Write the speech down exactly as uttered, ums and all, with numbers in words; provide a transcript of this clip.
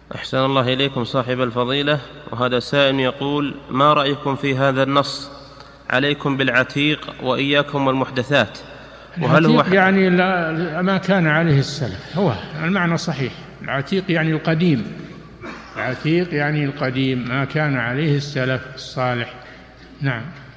أحسن الله إليكم صاحب الفضيلة. وهذا سائل يقول: ما رأيكم في هذا النص: عليكم بالعتيق وإياكم والمحدثات؟ وهل هو يعني لا ما كان عليه السلف؟ هو المعنى صحيح، العتيق يعني القديم، العتيق يعني القديم ما كان عليه السلف الصالح. نعم.